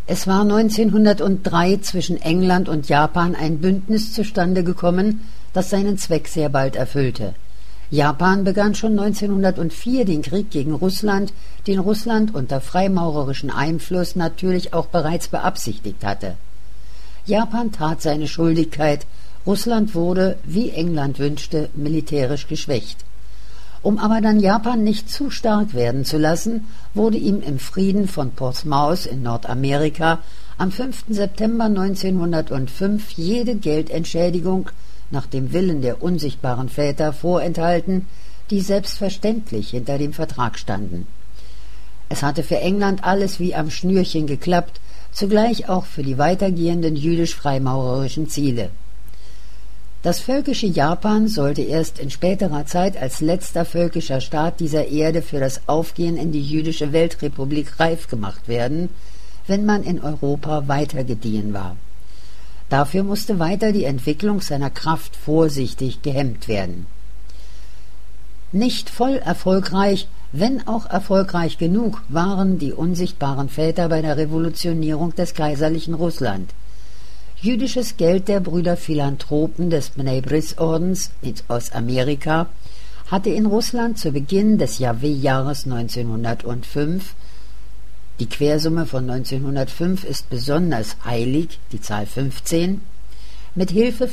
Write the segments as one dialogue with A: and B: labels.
A: Es war 1903 zwischen England und Japan ein Bündnis zustande gekommen, das seinen Zweck sehr bald erfüllte. Japan begann schon 1904 den Krieg gegen Russland, den Russland unter freimaurerischem Einfluss natürlich auch bereits beabsichtigt hatte. Japan tat seine Schuldigkeit, Russland wurde, wie England wünschte, militärisch geschwächt. Um aber dann Japan nicht zu stark werden zu lassen, wurde ihm im Frieden von Portsmouth in Nordamerika am 5. September 1905 jede Geldentschädigung nach dem Willen der unsichtbaren Väter vorenthalten, die selbstverständlich hinter dem Vertrag standen. Es hatte für England alles wie am Schnürchen geklappt, zugleich auch für die weitergehenden jüdisch-freimaurerischen Ziele. Das völkische Japan sollte erst in späterer Zeit als letzter völkischer Staat dieser Erde für das Aufgehen in die jüdische Weltrepublik reif gemacht werden, wenn man in Europa weitergediehen war. Dafür musste weiter die Entwicklung seiner Kraft vorsichtig gehemmt werden. Nicht voll erfolgreich, wenn auch erfolgreich genug, waren die unsichtbaren Väter bei der Revolutionierung des kaiserlichen Russland. Jüdisches Geld der Brüder Philanthropen des Bnei Bris Ordens aus Amerika hatte in Russland zu Beginn des Jahweh-Jahres 1905, die Quersumme von 1905 ist besonders heilig, die Zahl 15, mit Hilfe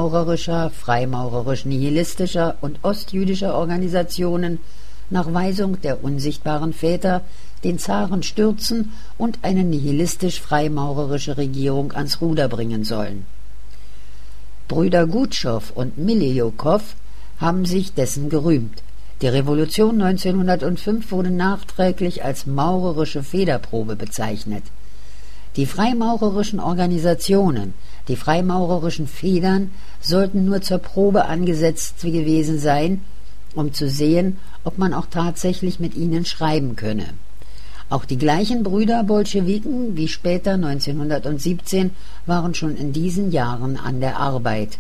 A: freimaurerisch-nihilistischer und ostjüdischer Organisationen nach Weisung der unsichtbaren Väter den Zaren stürzen und eine nihilistisch-freimaurerische Regierung ans Ruder bringen sollen. Brüder Gutschow und Miljukow haben sich dessen gerühmt. Die Revolution 1905 wurde nachträglich als maurerische Federprobe bezeichnet. Die freimaurerischen Organisationen, die freimaurerischen Federn, sollten nur zur Probe angesetzt gewesen sein, um zu sehen, ob man auch tatsächlich mit ihnen schreiben könne. Auch die gleichen Brüder Bolschewiken wie später 1917 waren schon in diesen Jahren an der Arbeit.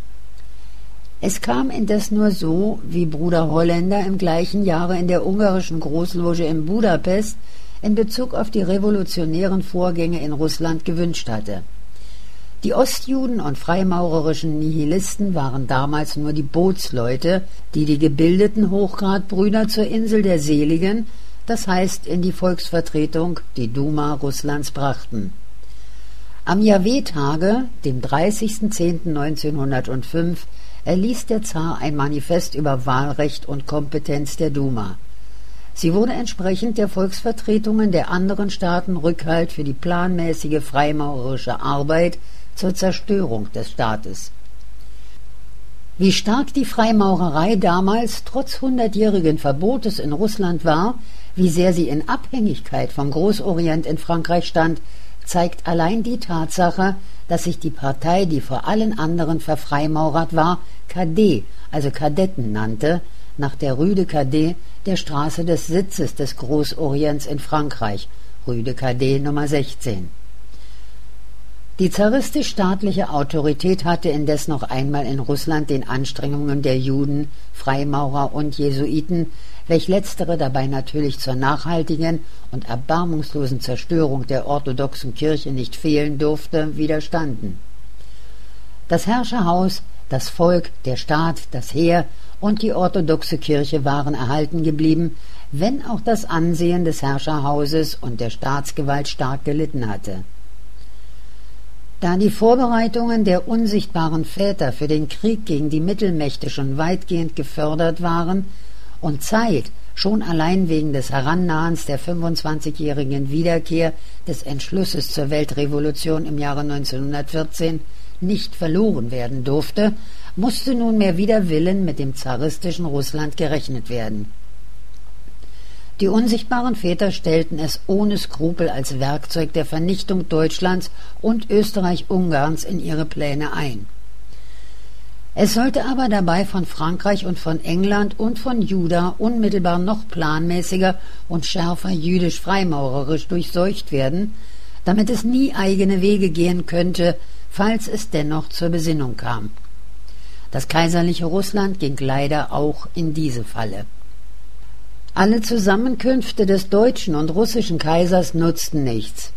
A: Es kam indes nur so, wie Bruder Holländer im gleichen Jahre in der ungarischen Großloge in Budapest in Bezug auf die revolutionären Vorgänge in Russland gewünscht hatte. Die Ostjuden und freimaurerischen Nihilisten waren damals nur die Bootsleute, die die gebildeten Hochgradbrüder zur Insel der Seligen, das heißt in die Volksvertretung, die Duma Russlands, brachten. Am Jahweh-Tage, dem 30.10.1905, erließ der Zar ein Manifest über Wahlrecht und Kompetenz der Duma. Sie wurde entsprechend der Volksvertretungen der anderen Staaten Rückhalt für die planmäßige freimaurerische Arbeit zur Zerstörung des Staates. Wie stark die Freimaurerei damals trotz 100-jährigen Verbotes in Russland war, wie sehr sie in Abhängigkeit vom Großorient in Frankreich stand, zeigt allein die Tatsache, dass sich die Partei, die vor allen anderen verfreimaurert war, Cadet, also Kadetten nannte, nach der Rue de Cadet, der Straße des Sitzes des Großorients in Frankreich, Rue de Cadet Nummer 16. Die zaristisch-staatliche Autorität hatte indes noch einmal in Russland den Anstrengungen der Juden, Freimaurer und Jesuiten, welch letztere dabei natürlich zur nachhaltigen und erbarmungslosen Zerstörung der orthodoxen Kirche nicht fehlen durfte, widerstanden. Das Herrscherhaus, das Volk, der Staat, das Heer und die orthodoxe Kirche waren erhalten geblieben, wenn auch das Ansehen des Herrscherhauses und der Staatsgewalt stark gelitten hatte. Da die Vorbereitungen der unsichtbaren Väter für den Krieg gegen die Mittelmächte schon weitgehend gefördert waren und Zeit, schon allein wegen des Herannahens der 25-jährigen Wiederkehr des Entschlusses zur Weltrevolution im Jahre 1914, nicht verloren werden durfte, musste nunmehr wider Willen mit dem zaristischen Russland gerechnet werden. Die unsichtbaren Väter stellten es ohne Skrupel als Werkzeug der Vernichtung Deutschlands und Österreich-Ungarns in ihre Pläne ein. Es sollte aber dabei von Frankreich und von England und von Juda unmittelbar noch planmäßiger und schärfer jüdisch-freimaurerisch durchseucht werden, damit es nie eigene Wege gehen könnte, falls es dennoch zur Besinnung kam. Das kaiserliche Russland ging leider auch in diese Falle. Alle Zusammenkünfte des deutschen und russischen Kaisers nutzten nichts.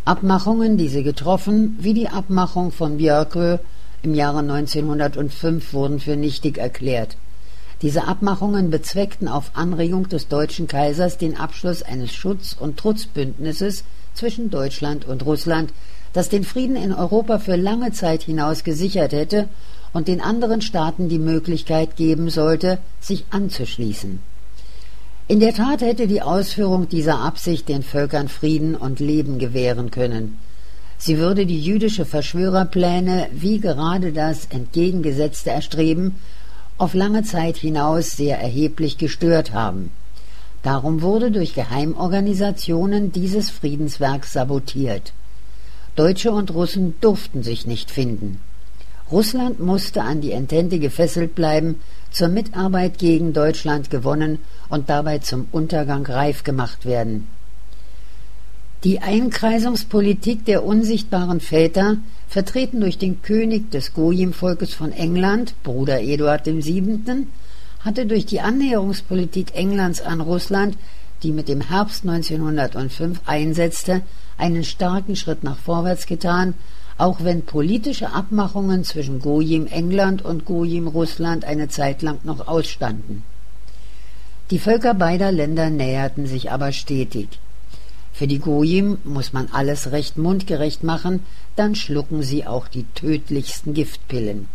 A: Abmachungen, die sie getroffen, wie die Abmachung von Björkö im Jahre 1905, wurden für nichtig erklärt. Diese Abmachungen bezweckten auf Anregung des deutschen Kaisers den Abschluss eines Schutz- und Trutzbündnisses zwischen Deutschland und Russland, das den Frieden in Europa für lange Zeit hinaus gesichert hätte und den anderen Staaten die Möglichkeit geben sollte, sich anzuschließen. In der Tat hätte die Ausführung dieser Absicht den Völkern Frieden und Leben gewähren können. Sie würde die jüdische Verschwörerpläne, wie gerade das entgegengesetzte Erstreben, auf lange Zeit hinaus sehr erheblich gestört haben. Darum wurde durch Geheimorganisationen dieses Friedenswerk sabotiert. Deutsche und Russen durften sich nicht finden. Russland musste an die Entente gefesselt bleiben, zur Mitarbeit gegen Deutschland gewonnen und dabei zum Untergang reif gemacht werden. Die Einkreisungspolitik der unsichtbaren Väter, vertreten durch den König des Gojim-Volkes von England, Bruder Eduard VII., hatte durch die Annäherungspolitik Englands an Russland, die mit dem Herbst 1905 einsetzte, einen starken Schritt nach vorwärts getan, auch wenn politische Abmachungen zwischen Gojim England und Gojim Russland eine Zeit lang noch ausstanden. Die Völker beider Länder näherten sich aber stetig. Für die Gojim muss man alles recht mundgerecht machen, dann schlucken sie auch die tödlichsten Giftpillen.